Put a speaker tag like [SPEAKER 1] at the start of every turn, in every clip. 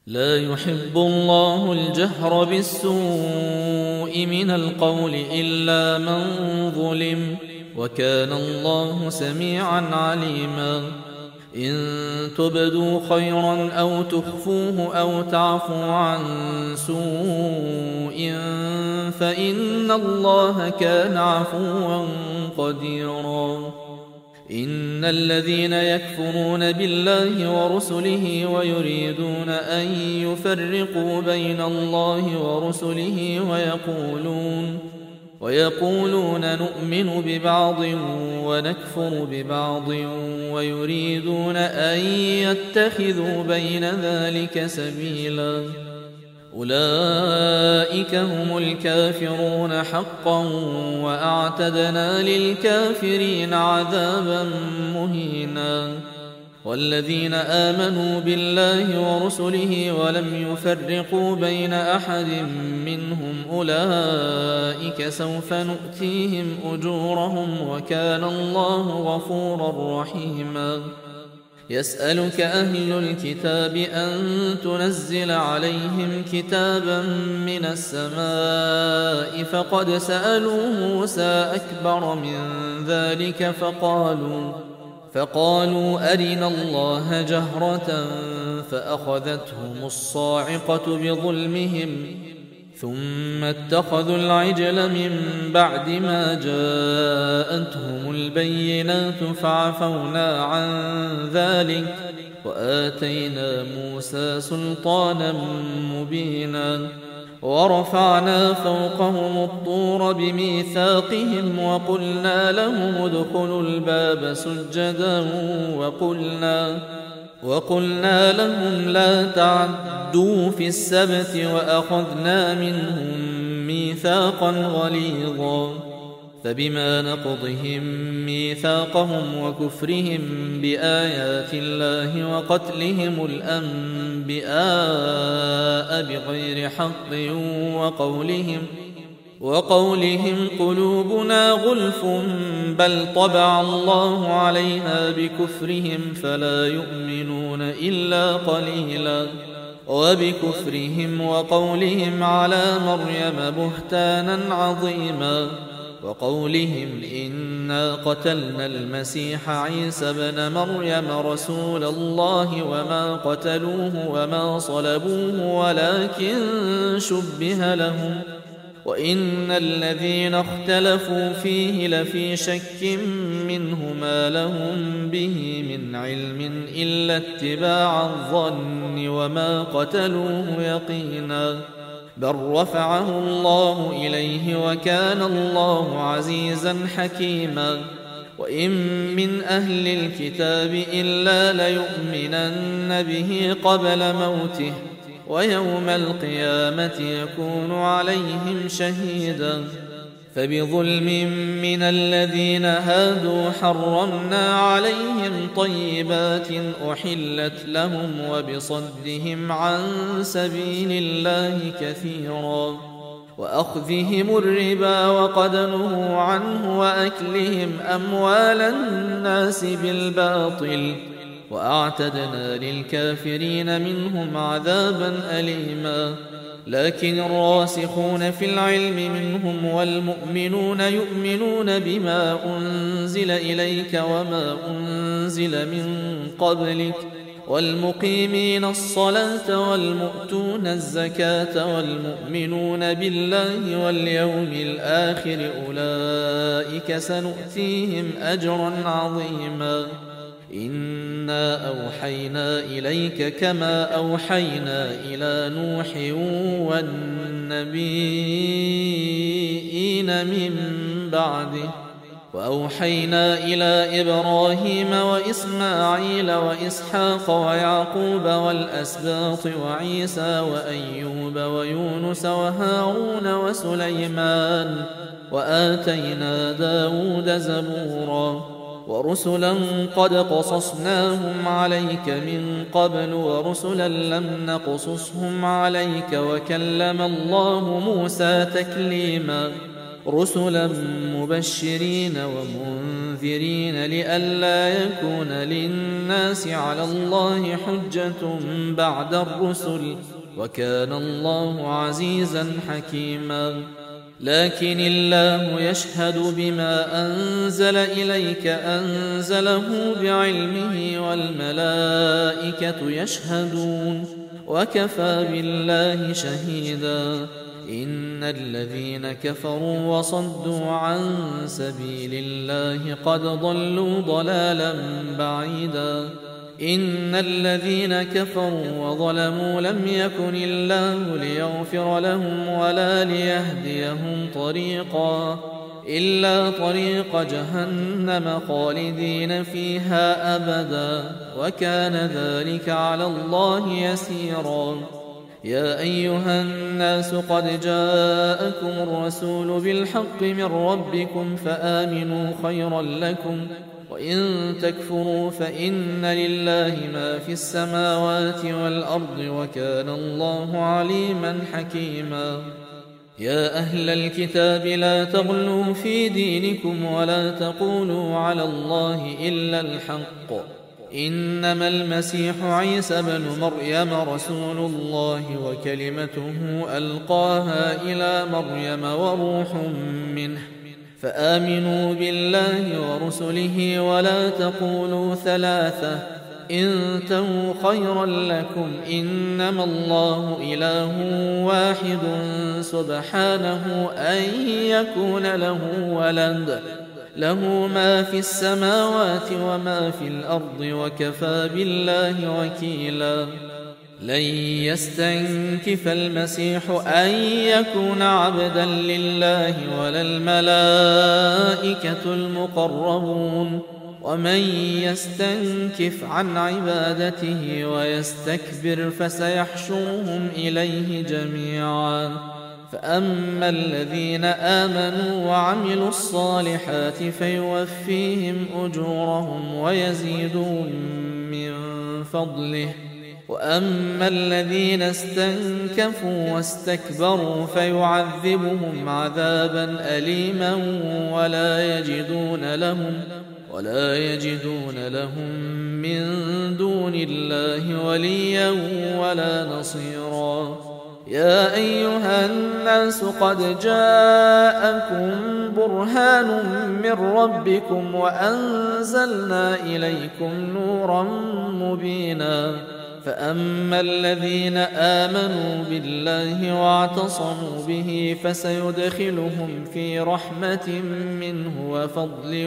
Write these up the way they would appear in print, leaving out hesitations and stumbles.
[SPEAKER 1] لا يحب الله الجهر بالسوء من القول إلا من ظلم، وكان الله سميعا عليما. إن تبدوا خيرا أو تخفوه أو تعفوا عن سوء فإن الله كان عفوا قديرا. إن الذين يكفرون بالله ورسله ويريدون أن يفرقوا بين الله ورسله ويقولون نؤمن ببعض ونكفر ببعض ويريدون أن يتخذوا بين ذلك سبيلا، أولئك هم الكافرون حقا، وأعتدنا للكافرين عذابا مهينا. والذين آمنوا بالله ورسله ولم يفرقوا بين أحد منهم أولئك سوف نؤتيهم أجورهم، وكان الله غفورا رحيما. يسألك أهل الكتاب أن تنزل عليهم كتابا من السماء فقد سألوا موسى أكبر من ذلك فقالوا أرنا الله جهرة فأخذتهم الصاعقة بظلمهم ثم اتخذوا العجل من بعد ما جاءتهم البينات فعفونا عن ذلك وآتينا موسى سلطانا مبينا. ورفعنا فوقهم الطور بميثاقهم وقلنا لهم ادخلوا الباب سجدا وقلنا لهم لا تعدوا في السبت وأخذنا منهم ميثاقا غليظا. فبما نقضهم ميثاقهم وكفرهم بآيات الله وقتلهم الأنبياء بغير حق وقولهم قلوبنا غلف بل طبع الله عليها بكفرهم فلا يؤمنون إلا قليلا. وبكفرهم وقولهم على مريم بهتانا عظيما، وقولهم إنا قتلنا المسيح عيسى بن مريم رسول الله وما قتلوه وما صلبوه ولكن شبه لهم، وإن الذين اختلفوا فيه لفي شك منه ما لهم به من علم إلا اتباع الظن وما قتلوه يقينا، بل رفعه الله إليه وكان الله عزيزا حكيما. وإن من أهل الكتاب إلا ليؤمنن به قبل موته ويوم القيامة يكون عليهم شهيدا. فبظلم من الذين هادوا حرمنا عليهم طيبات أحلت لهم وبصدهم عن سبيل الله كثيرا، وأخذهم الربا وقد نهوا عنه وأكلهم أموال الناس بالباطل، وأعتدنا للكافرين منهم عذابا أليما. لكن الراسخون في العلم منهم والمؤمنون يؤمنون بما أنزل إليك وما أنزل من قبلك والمقيمين الصلاة والمؤتون الزكاة والمؤمنون بالله واليوم الآخر أولئك سنؤتيهم أجرا عظيما. إنا أوحينا إليك كما أوحينا إلى نوح والنبيين من بعده، وأوحينا إلى إبراهيم وإسماعيل وإسحاق ويعقوب والأسباط وعيسى وأيوب ويونس وهارون وسليمان، وآتينا داود زبورا، ورسلا قد قصصناهم عليك من قبل ورسلا لم نقصصهم عليك، وكلم الله موسى تكليما. رسلا مبشرين ومنذرين لئلا يكون للناس على الله حجة بعد الرسل، وكان الله عزيزا حكيما. لكن الله يشهد بما أنزل إليك أنزله بعلمه والملائكة يشهدون وكفى بالله شهيدا. إن الذين كفروا وصدوا عن سبيل الله قد ضلوا ضلالا بعيدا. إن الذين كفروا وظلموا لم يكن الله ليغفر لهم ولا ليهديهم طريقا إلا طريق جهنم خالدين فيها أبدا، وكان ذلك على الله يسيرا. يا أيها الناس قد جاءكم الرسول بالحق من ربكم فآمنوا خيرا لكم، وإن تكفروا فإن لله ما في السماوات والأرض وكان الله عليما حكيما. يا أهل الكتاب لا تغلوا في دينكم ولا تقولوا على الله إلا الحق، إنما المسيح عيسى بن مريم رسول الله وكلمته ألقاها إلى مريم وروح منه، فآمنوا بالله ورسله ولا تقولوا ثلاثة، انتهوا خيرا لكم، إنما الله إله واحد سبحانه أن يكون له ولد، له ما في السماوات وما في الأرض وكفى بالله وكيلا. لن يستنكف المسيح أن يكون عبدا لله ولا الملائكة المقربون، ومن يستنكف عن عبادته ويستكبر فسيحشرهم إليه جميعا. فأما الذين آمنوا وعملوا الصالحات فيوفيهم أجورهم ويزيدهم من فضله، وأما الذين استنكفوا واستكبروا فيعذبهم عذابا أليما ولا يجدون لهم من دون الله وليا ولا نصيرا. يا أيها الناس قد جاءكم برهان من ربكم وأنزلنا إليكم نورا مبينا. فأما الذين آمنوا بالله واعتصموا به فسيدخلهم في رحمة منه وفضل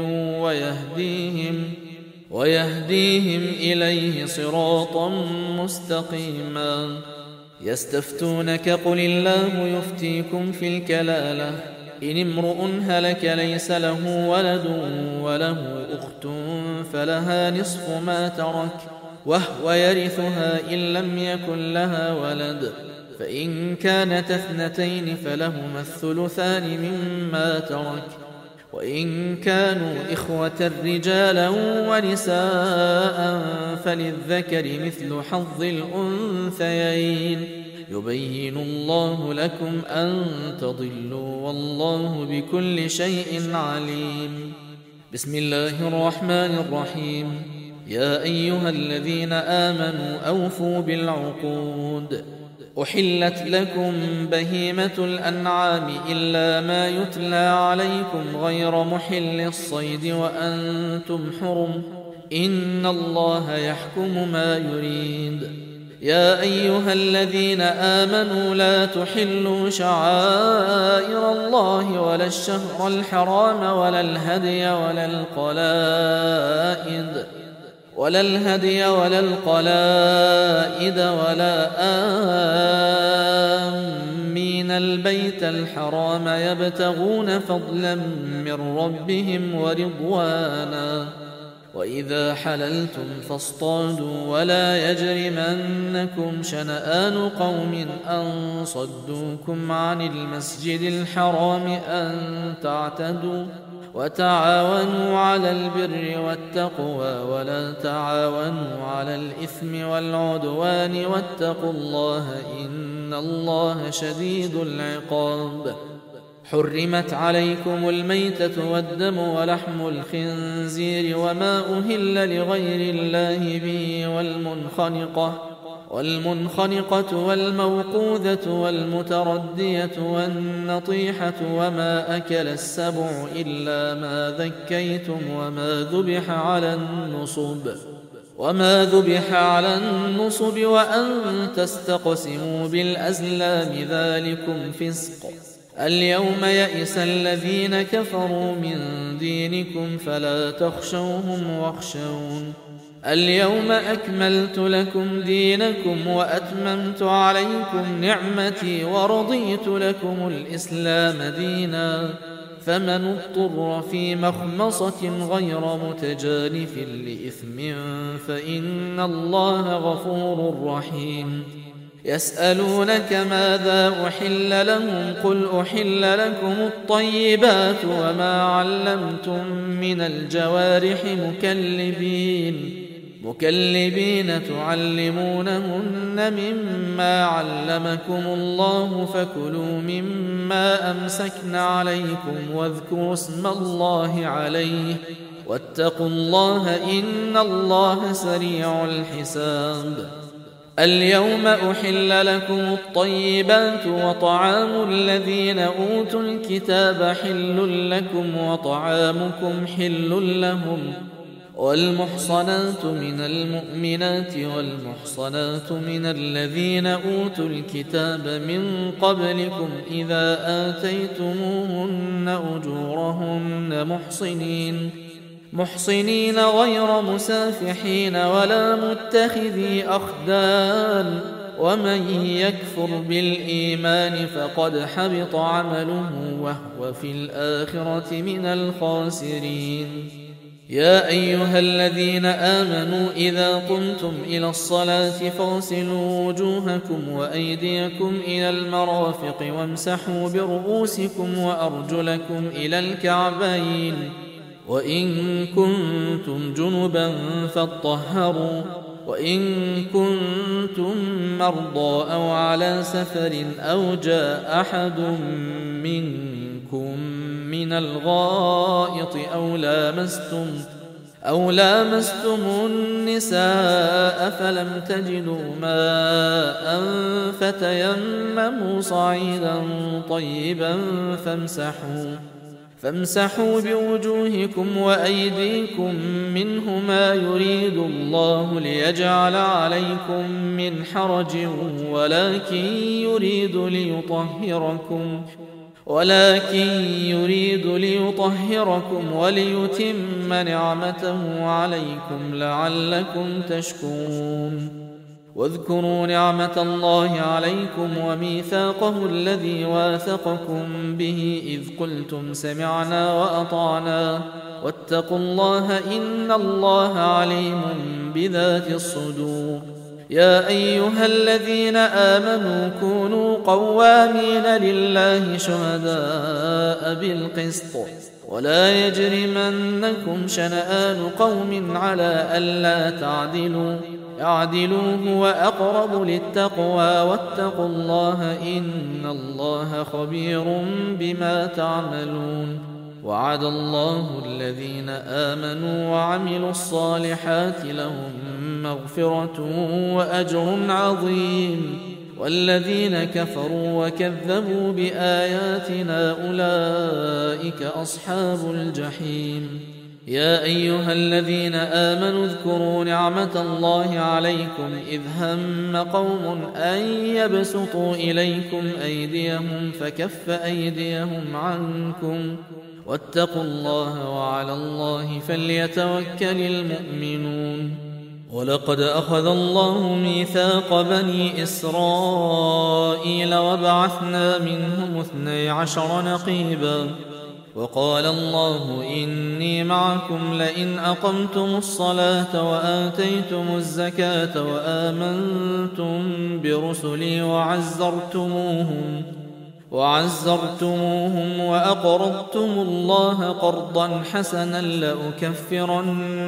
[SPEAKER 1] ويهديهم إليه صراطا مستقيما. يستفتونك قل الله يفتيكم في الكلالة، إن امرؤ هلك ليس له ولد وله أخت فلها نصف ما ترك وهو يرثها إن لم يكن لها ولد، فإن كانت اثنتين فلهما الثلثان مما ترك، وإن كانوا إخوة رجالا ونساء فللذكر مثل حظ الأنثيين، يبين الله لكم أن تضلوا والله بكل شيء عليم. بسم الله الرحمن الرحيم. يا أيها الذين آمنوا أوفوا بالعقود. أحلت لكم بهيمة الأنعام إلا ما يتلى عليكم غير محل الصيد وأنتم حرم، إن الله يحكم ما يريد. يا أيها الذين آمنوا لا تحلوا شعائر الله ولا الشهر الحرام ولا الهدي ولا القلائد ولا آمين البيت الحرام يبتغون فضلا من ربهم ورضوانا. وإذا حللتم فاصطادوا ولا يجرمنكم شنآن قوم أن صدوكم عن المسجد الحرام أن تعتدوا، وتعاونوا على البر والتقوى ولا تعاونوا على الإثم والعدوان، واتقوا الله إن الله شديد العقاب. حرمت عليكم الميتة والدم ولحم الخنزير وما أهل لغير الله به والمنخنقة والموقوذة والمتردية والنطيحة وما أكل السبع إلا ما ذكيتم وما ذبح على النصب وأن تستقسموا بالأزلام ذلكم فسق. اليوم يئس الذين كفروا من دينكم فلا تخشوهم واخشون. اليوم أكملت لكم دينكم وأتممت عليكم نعمتي ورضيت لكم الإسلام دينا. فمن اضطر في مخمصة غير متجانف لإثم فإن الله غفور رحيم. يسألونك ماذا أحل لهم قل أحل لكم الطيبات وما علمتم من الجوارح مكلبين تعلمونهن مما علمكم الله فكلوا مما أمسكن عليكم واذكروا اسم الله عليه واتقوا الله إن الله سريع الحساب. اليوم أحل لكم الطيبات وطعام الذين أوتوا الكتاب حل لكم وطعامكم حل لهم. والمحصنات من المؤمنات والمحصنات من الذين أوتوا الكتاب من قبلكم إذا آتيتموهن أجورهن محصنين غير مسافحين ولا متخذي أخدان. ومن يكفر بالإيمان فقد حبط عمله وهو في الآخرة من الخاسرين. يا أيها الذين آمنوا إذا قمتم إلى الصلاة فاغسلوا وجوهكم وأيديكم إلى المرافق وامسحوا برؤوسكم وأرجلكم إلى الكعبين وإن كنتم جنبا فاطهروا وإن كنتم مرضى أو على سفر أو جاء أحد منكم من الغائط أو لامستم النساء فلم تجدوا ماء فتيمموا صعيدا طيبا فامسحوا بوجوهكم وأيديكم منه ما يريد الله ليجعل عليكم من حرج ولكن يريد ليطهركم وليتم نعمته عليكم لعلكم تشكرون. واذكروا نعمة الله عليكم وميثاقه الذي واثقكم به إذ قلتم سمعنا وأطعنا واتقوا الله إن الله عليم بذات الصدور. يا أيها الذين آمنوا كونوا قوامين لله شهداء بالقسط ولا يجرمنكم شنآن قوم على ألا تعدلوا اعدلوا هو أقرب للتقوى واتقوا الله إن الله خبير بما تعملون. وعد الله الذين آمنوا وعملوا الصالحات لهم مغفرة وأجر عظيم والذين كفروا وكذبوا بآياتنا أولئك أصحاب الجحيم. يا أيها الذين آمنوا اذكروا نعمة الله عليكم إذ هم قوم أن يبسطوا إليكم أيديهم فكف أيديهم عنكم واتقوا الله وعلى الله فليتوكل المؤمنون. ولقد أخذ الله ميثاق بني إسرائيل وبعثنا منهم 12 نقيبا وقال الله إني معكم لئن أقمتم الصلاة وآتيتم الزكاة وآمنتم برسلي وعزرتموهم وأقرضتم الله قرضا حسنا لأكفرن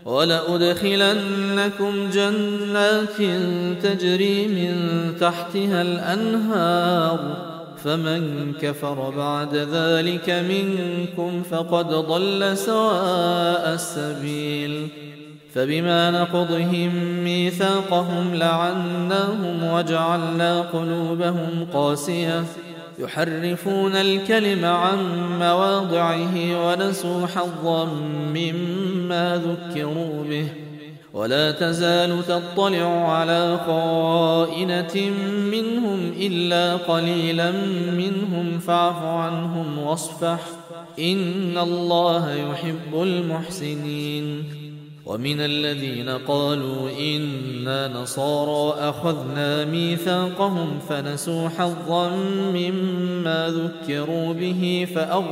[SPEAKER 1] ولأدخلنكم جنات تجري من تحتها الأنهار فمن كفر بعد ذلك منكم فقد ضل سواء السبيل فبما نقضهم ميثاقهم لعناهم وجعلنا قلوبهم قاسية يحرفون الكلم عن مواضعه ونسوا حظا مما ذكروا به ولا تزال تطلع على خائنة منهم إلا قليلا منهم فاعف عنهم واصفح إن الله يحب المحسنين ومن الذين قالوا إنا نصارى أخذنا ميثاقهم فنسوا حظا مما ذكروا به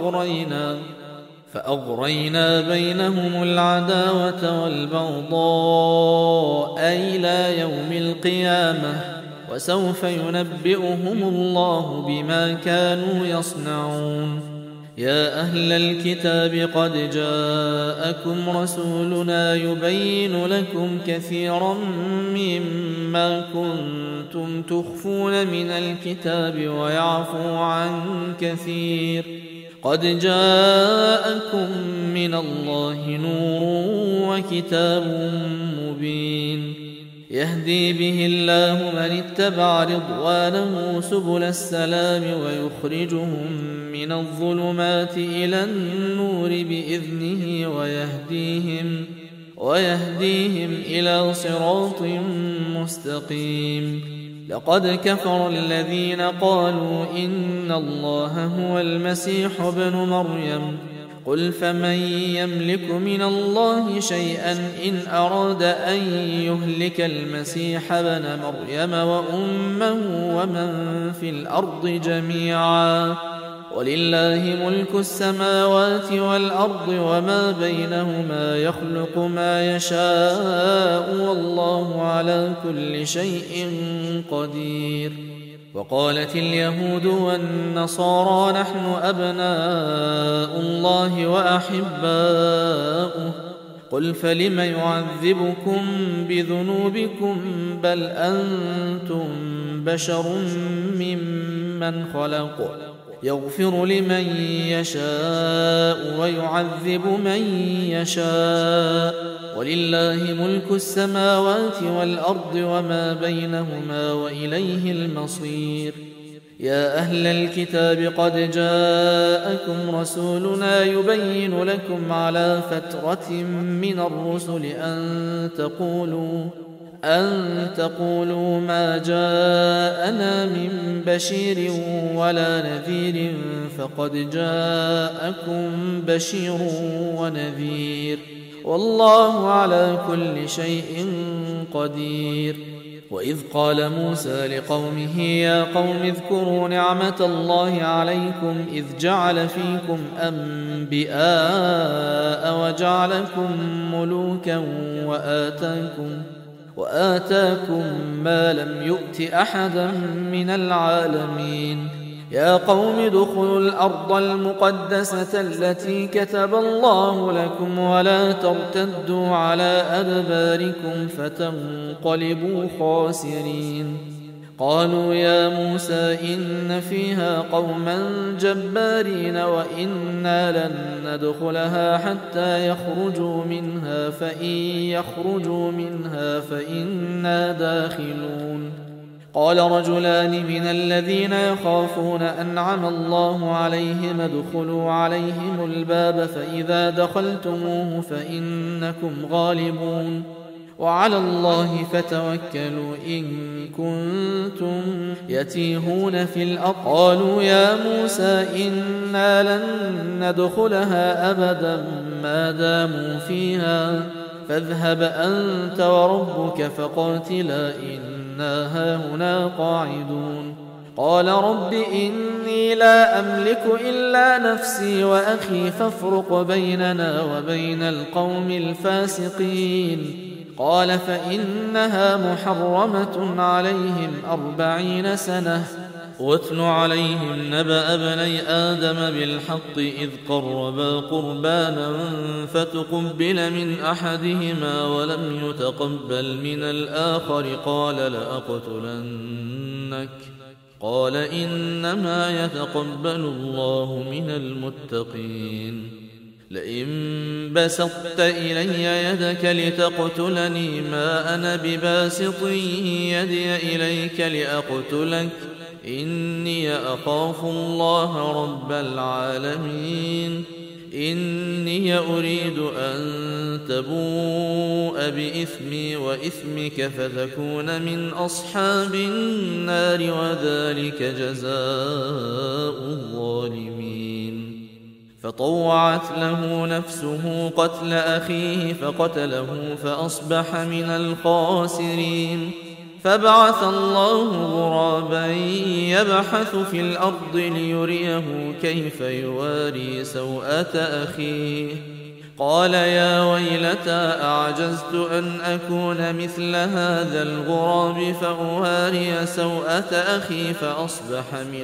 [SPEAKER 1] فأغرينا بينهم العداوة والبغضاء إلى يوم القيامة وسوف ينبئهم الله بما كانوا يصنعون يا أهل الكتاب قد جاءكم رسولنا يبين لكم كثيرا مما كنتم تخفون من الكتاب ويعفو عن كثير قد جاءكم من الله نور وكتاب مبين يهدي به الله من اتبع رضوانه سبل السلام ويخرجهم من الظلمات إلى النور بإذنه ويهديهم إلى صراط مستقيم لقد كفر الذين قالوا إن الله هو المسيح ابن مريم قل فمن يملك من الله شيئا إن أراد أن يهلك المسيح ابن مريم وأمه ومن في الأرض جميعا ولله ملك السماوات والأرض وما بينهما يخلق ما يشاء والله على كل شيء قدير وقالت اليهود والنصارى نحن أبناء الله وأحباؤه قل فلم يعذبكم بذنوبكم بل أنتم بشر ممن خلق يغفر لمن يشاء ويعذب من يشاء ولله ملك السماوات والأرض وما بينهما وإليه المصير يا أهل الكتاب قد جاءكم رسولنا يبين لكم على فترة من الرسل أن تقولوا ما جاءنا من بشير ولا نذير فقد جاءكم بشير ونذير والله على كل شيء قدير وإذ قال موسى لقومه يا قوم اذكروا نعمة الله عليكم إذ جعل فيكم أنبياء وجعلكم ملوكا وآتاكم ما لم يؤت أحدا من العالمين يا قوم ادخلوا الأرض المقدسة التي كتب الله لكم ولا ترتدوا على أدباركم فتنقلبوا خاسرين قالوا يا موسى إن فيها قوما جبارين وإنا لن ندخلها حتى يخرجوا منها فإن يخرجوا منها فإنا داخلون قال رجلان من الذين يخافون أنعم الله عليهم ادخلوا عليهم الباب فإذا دخلتموه فإنكم غالبون وعلى الله فتوكلوا إن كنتم يتيهون في الأرض قالوا يا موسى إنا لن ندخلها أبدا ما داموا فيها فاذهب أنت وربك فقاتلا إنا هاهنا قاعدون قال رب إني لا أملك إلا نفسي وأخي فافرق بيننا وبين القوم الفاسقين قال فإنها محرمة عليهم 40 سنة واتل عليهم نبأ ابني آدم بالحق إذ قربا قربانا فتقبل من أحدهما ولم يتقبل من الآخر قال لأقتلنك قال إنما يتقبل الله من المتقين لئن بسطت إلي يدك لتقتلني ما أنا بباسط يدي إليك لأقتلك إني أخاف الله رب العالمين إني أريد أن تبوء بإثمي وإثمك فتكون من أصحاب النار وذلك جزاء الظالمين فطوعت له نفسه قتل أخيه فقتله فأصبح من الخاسرين فبعث الله غرابا يبحث في الأرض ليريه كيف يواري سوءة أخيه قال يا ويلتى أعجزت أن أكون مثل هذا الغراب فأواري سوءة أخي فأصبح من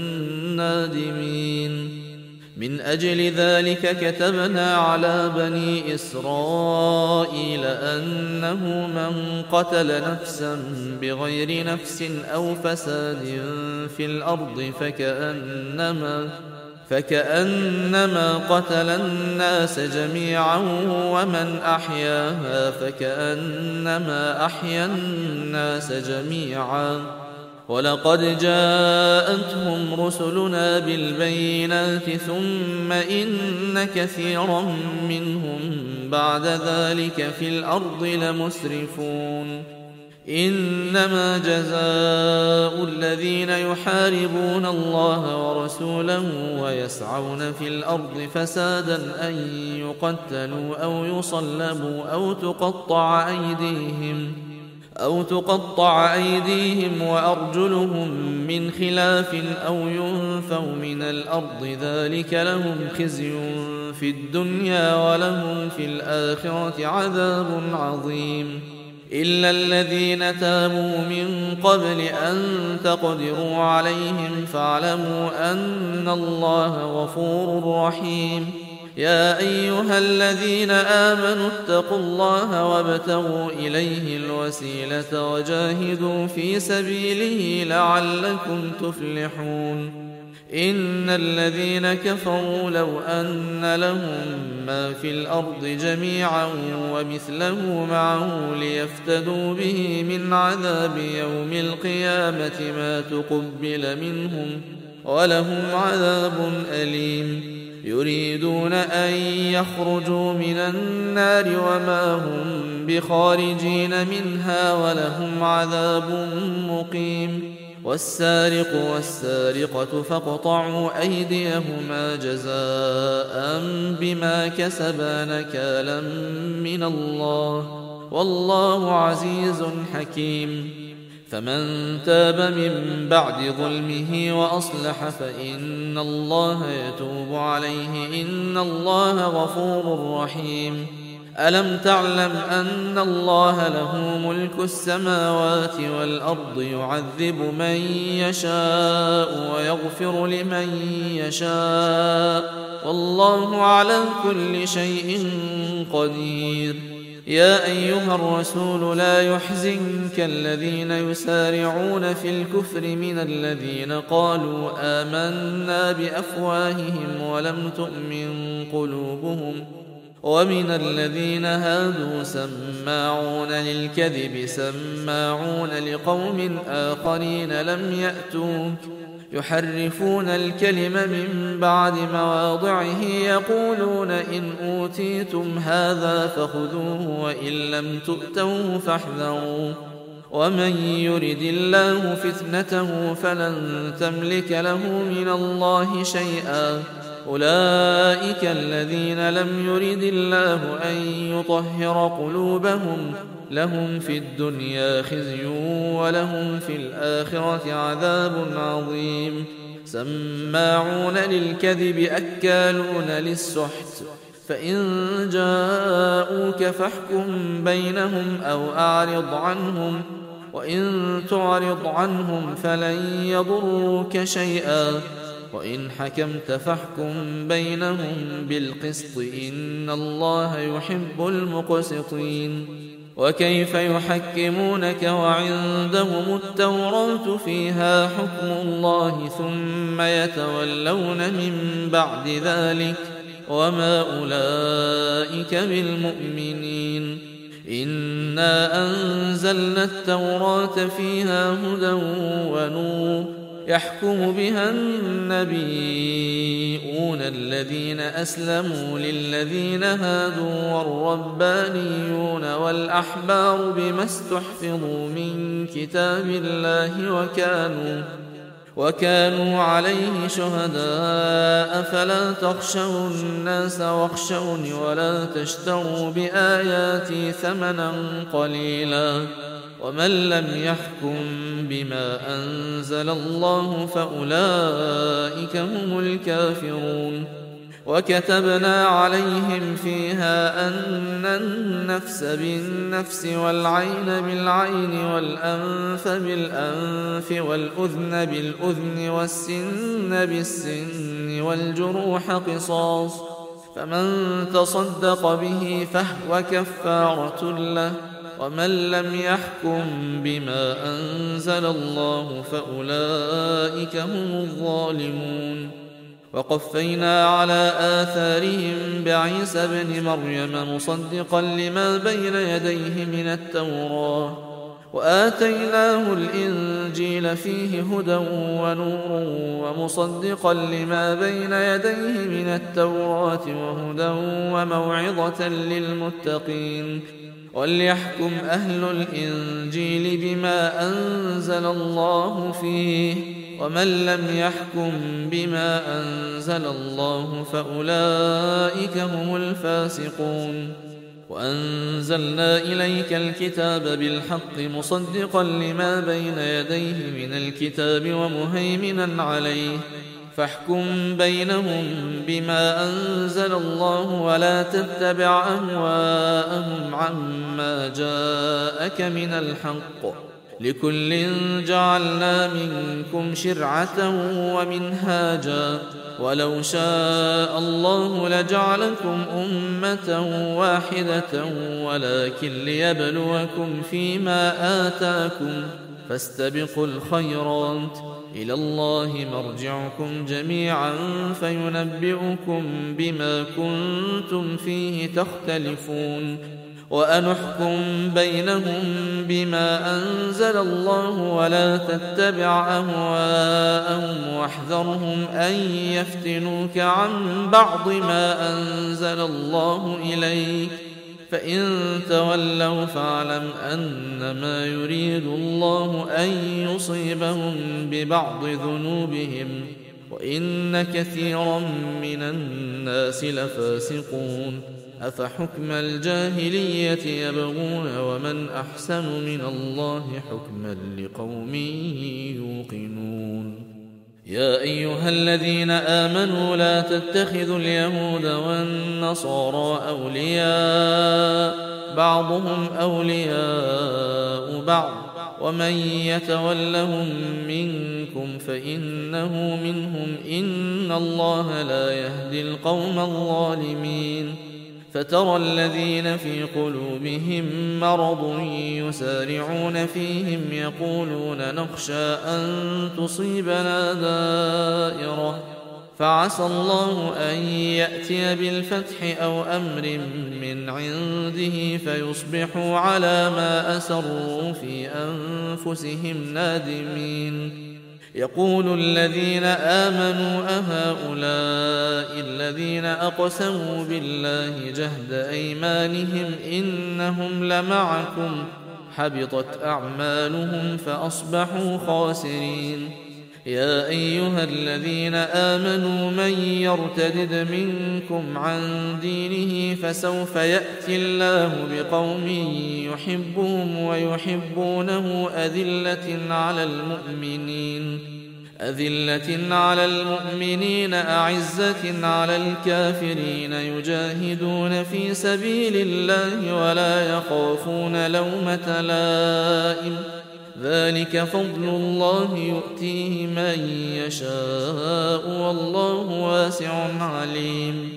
[SPEAKER 1] النادمين من أجل ذلك كتبنا على بني إسرائيل أنه من قتل نفسا بغير نفس أو فساد في الأرض فكأنما قتل الناس جميعا ومن أحياها فكأنما أحيا الناس جميعا ولقد جاءتهم رسلنا بالبينات ثم إن كثيرا منهم بعد ذلك في الأرض لمسرفون إنما جزاء الذين يحاربون الله ورسوله ويسعون في الأرض فسادا أن يقتلوا أو يصلبوا أو تقطع أيديهم وأرجلهم من خلاف أو ينفوا من الأرض ذلك لهم خزي في الدنيا ولهم في الآخرة عذاب عظيم إلا الذين تابوا من قبل أن تقدروا عليهم فاعلموا أن الله غفور رحيم يا أيها الذين آمنوا اتقوا الله وابتغوا إليه الوسيلة وجاهدوا في سبيله لعلكم تفلحون إن الذين كفروا لو أن لهم ما في الأرض جميعا ومثله معه ليفتدوا به من عذاب يوم القيامة ما تقبل منهم ولهم عذاب أليم يريدون أن يخرجوا من النار وما هم بخارجين منها ولهم عذاب مقيم والسارق والسارقة فاقطعوا أيديهما جزاء بما كسبا نكالا من الله والله عزيز حكيم فمن تاب من بعد ظلمه وأصلح فإن الله يتوب عليه إن الله غفور رحيم ألم تعلم أن الله له ملك السماوات والأرض يعذب من يشاء ويغفر لمن يشاء والله على كل شيء قدير يا أيها الرسول لا يحزنك الذين يسارعون في الكفر من الذين قالوا آمنا بأفواههم ولم تؤمن قلوبهم ومن الذين هادوا سماعون للكذب سماعون لقوم آخرين لم يأتوك يحرفون الكلم من بعد مواضعه يقولون إن أوتيتم هذا فخذوه وإن لم تؤتوه فاحذروا ومن يرد الله فتنته فلن تملك له من الله شيئا أولئك الذين لم يرد الله أن يطهر قلوبهم لهم في الدنيا خزي ولهم في الآخرة عذاب عظيم سماعون للكذب أكالون للسحت فإن جاءوك فاحكم بينهم أو أعرض عنهم وإن تعرض عنهم فلن يضروك شيئا وإن حكمت فاحكم بينهم بالقسط إن الله يحب المقسطين وكيف يحكمونك وعندهم التوراة فيها حكم الله ثم يتولون من بعد ذلك وما أولئك بالمؤمنين إنا أنزلنا التوراة فيها هدى ونور يحكم بها النبيون الذين أسلموا للذين هادوا والربانيون والأحبار بما استحفظوا من كتاب الله وكانوا عليه شهداء فلا تخشوا الناس واخشوني ولا تشتروا بآياتي ثمنا قليلا ومن لم يحكم بما أنزل الله فأولئك هم الكافرون وكتبنا عليهم فيها أن النفس بالنفس والعين بالعين والأنف بالأنف والأذن بالأذن والسن بالسن والجروح قصاص فمن تصدق به فهو كفارة له ومن لم يحكم بما أنزل الله فأولئك هم الظالمون وقفينا على آثارهم بعيسى ابن مريم مصدقا لما بين يديه من التوراة وآتيناه الإنجيل فيه هدى ونور ومصدقا لما بين يديه من التوراة وهدى وموعظة للمتقين وليحكم أهل الإنجيل بما أنزل الله فيه ومن لم يحكم بما أنزل الله فأولئك هم الفاسقون وأنزلنا إليك الكتاب بالحق مصدقا لما بين يديه من الكتاب ومهيمنا عليه فاحكم بينهم بما أنزل الله ولا تتبع أهواءهم عما جاءك من الحق لكل جعلنا منكم شرعة ومنهاجا ولو شاء الله لجعلكم أمة واحدة ولكن ليبلوكم فيما آتاكم فاستبقوا الخيرات إلى الله مرجعكم جميعا فينبئكم بما كنتم فيه تختلفون وأنحكم بينهم بما أنزل الله ولا تتبع أهواءهم واحذرهم أن يفتنوك عن بعض ما أنزل الله إليك فإن تولوا فاعلم أنما يريد الله أن يصيبهم ببعض ذنوبهم وإن كثيرا من الناس لفاسقون أفحكم الجاهلية يبغون ومن أحسن من الله حكما لقوم يوقنون يا أيها الذين آمنوا لا تتخذوا اليهود والنصارى أولياء بعضهم أولياء بعض ومن يتولهم منكم فإنه منهم إن الله لا يهدي القوم الظالمين فترى الذين في قلوبهم مرض يسارعون فيهم يقولون نخشى أن تصيبنا دائرة فعسى الله أن يأتي بالفتح أو أمر من عنده فيصبحوا على ما أسروا في أنفسهم نادمين يقول الذين آمنوا أهؤلاء الذين أقسموا بالله جهد أيمانهم إنهم لمعكم حبطت أعمالهم فأصبحوا خاسرين يا أيها الذين آمنوا من يرتدد منكم عن دينه فسوف يأتي الله بقوم يحبهم ويحبونه أذلة على المؤمنين أعزة على الكافرين يجاهدون في سبيل الله ولا يخافون لومة لائم ذلك فضل الله يؤتيه من يشاء والله واسع عليم.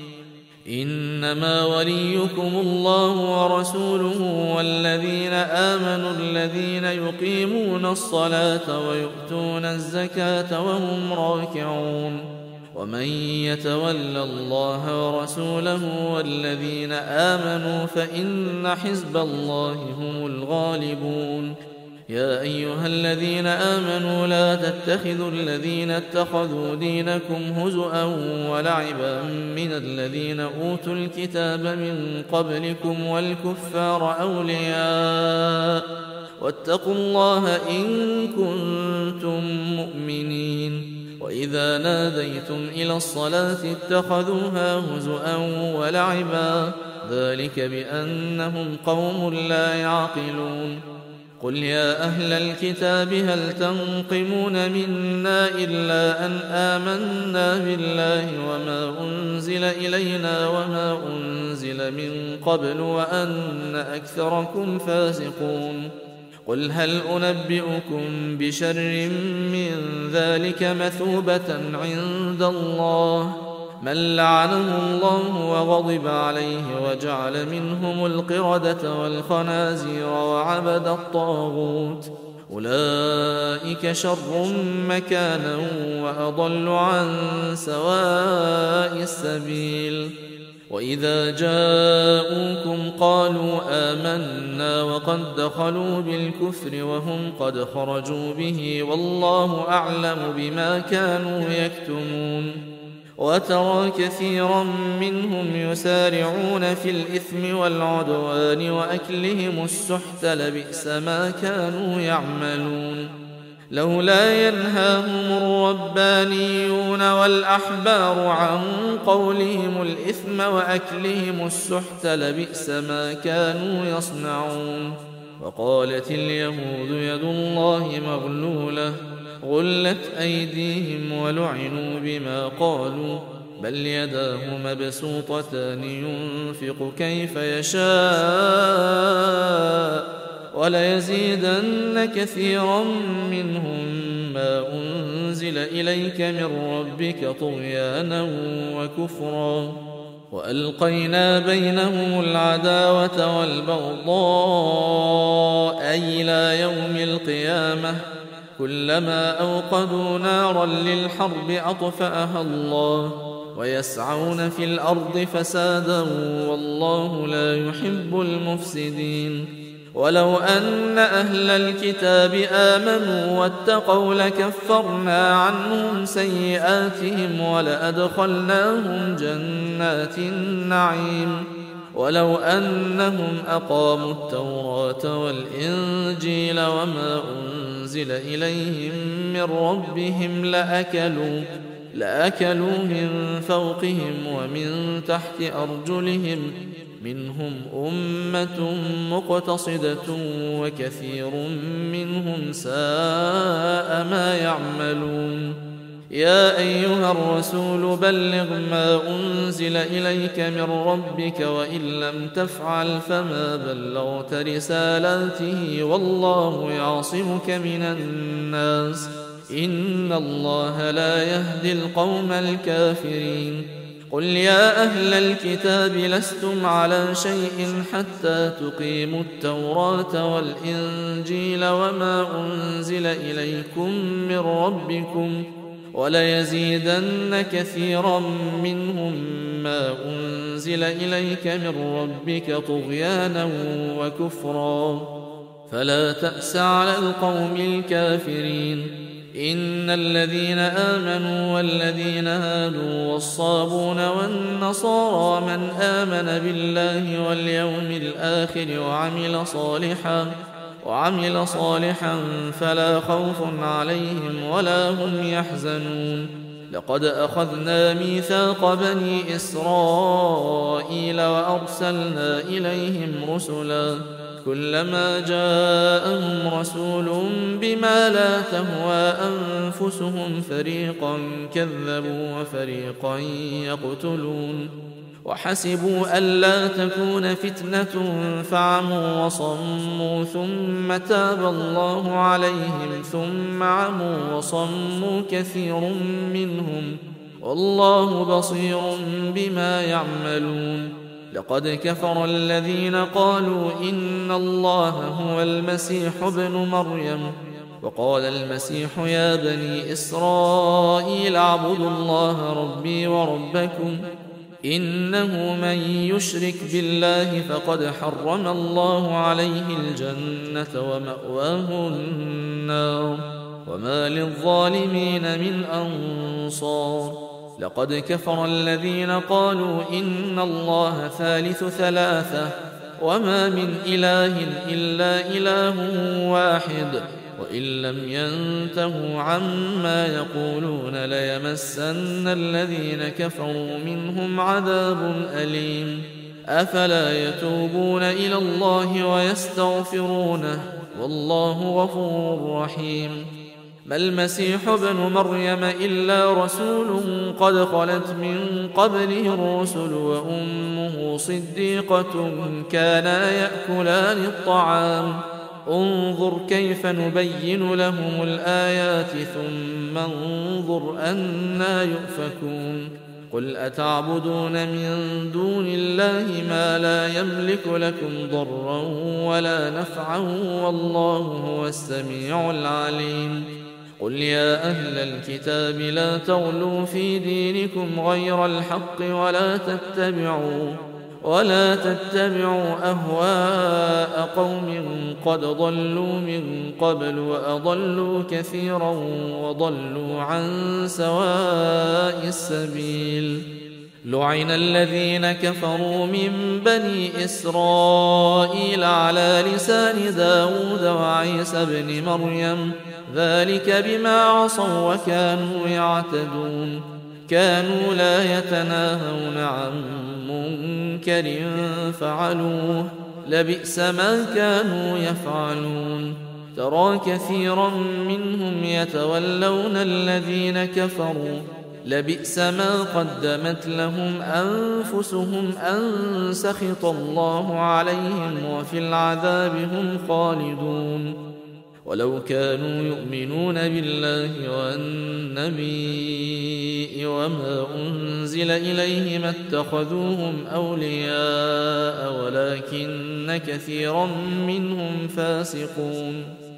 [SPEAKER 1] إنما وليكم الله ورسوله والذين آمنوا الذين يقيمون الصلاة ويؤتون الزكاة وهم راكعون. ومن يتول الله ورسوله والذين آمنوا فإن حزب الله هم الغالبون. يا أيها الذين آمنوا لا تتخذوا الذين اتخذوا دينكم هزؤا ولعبا من الذين أوتوا الكتاب من قبلكم والكفار أولياء واتقوا الله إن كنتم مؤمنين. وإذا ناديتم إلى الصلاة اتخذوها هزؤا ولعبا ذلك بأنهم قوم لا يعقلون. قل يا أهل الكتاب هل تنقمون منا إلا أن آمنا بالله وما أنزل إلينا وما أنزل من قبل وأن أكثركم فاسقون. قل هل أنبئكم بشر من ذلك مثوبة عند الله من لعنه الله وغضب عليه وجعل منهم القردة والخنازير وعبد الطاغوت أولئك شر مكانا وأضل عن سواء السبيل. وإذا جاءوكم قالوا آمنا وقد دخلوا بالكفر وهم قد خرجوا به والله أعلم بما كانوا يكتمون. وترى كثيرا منهم يسارعون في الإثم والعدوان وأكلهم السحت لبئس ما كانوا يعملون. لولا ينهاهم الربانيون والأحبار عن قولهم الإثم وأكلهم السحت لبئس ما كانوا يصنعون. وقالت اليهود يد الله مغلولة غلت أيديهم ولعنوا بما قالوا بل يداه مبسوطتان ينفق كيف يشاء وليزيدن كثيرا منهم ما أنزل إليك من ربك طغيانا وكفرا. وألقينا بينهم العداوة والبغضاء إلى يوم القيامة كلما أوقدوا نارا للحرب أطفأها الله ويسعون في الأرض فسادا والله لا يحب المفسدين. ولو أن أهل الكتاب آمنوا واتقوا لكفرنا عنهم سيئاتهم ولأدخلناهم جنات النعيم. ولو أنهم أقاموا التوراة والإنجيل وما أنزل إليهم من ربهم لأكلوا من فوقهم ومن تحت أرجلهم منهم أمة مقتصدة وكثير منهم ساء ما يعملون. يا أيها الرسول بلغ ما أنزل إليك من ربك وإن لم تفعل فما بلغت رسالاته والله يعصمك من الناس إن الله لا يهدي القوم الكافرين. قل يا أهل الكتاب لستم على شيء حتى تقيموا التوراة والإنجيل وما أنزل إليكم من ربكم وليزيدن كثيرا منهم ما أنزل إليك من ربك طغيانا وكفرا فلا تأس على القوم الكافرين. إن الذين آمنوا والذين هادوا والصابون والنصارى من آمن بالله واليوم الآخر وعمل صالحا فلا خوف عليهم ولا هم يحزنون. لقد أخذنا ميثاق بني إسرائيل وأرسلنا إليهم رسلا كلما جاءهم رسول بما لا تهوى أنفسهم فريقا كذبوا وفريقا يقتلون. وحسبوا ألا تكون فتنة فعموا وصموا ثم تاب الله عليهم ثم عموا وصموا كثير منهم والله بصير بما يعملون. لقد كفر الذين قالوا إن الله هو المسيح ابن مريم وقال المسيح يا بني إسرائيل اعبدوا الله ربي وربكم إنه من يشرك بالله فقد حرم الله عليه الجنة ومأواه النار وما للظالمين من أنصار. لقد كفر الذين قالوا إن الله ثالث ثلاثة وما من إله إلا إله واحد وإن لم ينتهوا عما يقولون ليمسن الذين كفروا منهم عذاب أليم. أفلا يتوبون إلى الله ويستغفرونه والله غفور رحيم. ما المسيح ابن مريم إلا رسول قد خلت من قبله الرسل وأمه صديقة كانا يأكلان الطعام انظر كيف نبين لهم الآيات ثم انظر أنى يؤفكون. قل أتعبدون من دون الله ما لا يملك لكم ضرا ولا نفعا والله هو السميع العليم. قل يا أهل الكتاب لا تغلوا في دينكم غير الحق ولا تتبعوا أهواء قوم قد ضلوا من قبل وأضلوا كثيرا وضلوا عن سواء السبيل. لعن الذين كفروا من بني إسرائيل على لسان داود وعيسى بن مريم ذلك بما عصوا وكانوا يعتدون. كانوا لا يتناهون عن منكر فعلوه لبئس ما كانوا يفعلون. ترى كثيرا منهم يتولون الذين كفروا لبئس ما قدمت لهم أنفسهم أن سخط الله عليهم وفي العذاب هم خالدون. ولو كانوا يؤمنون بالله والنبي وما أنزل إليه ما اتخذوهم أولياء ولكن كثيرا منهم فاسقون.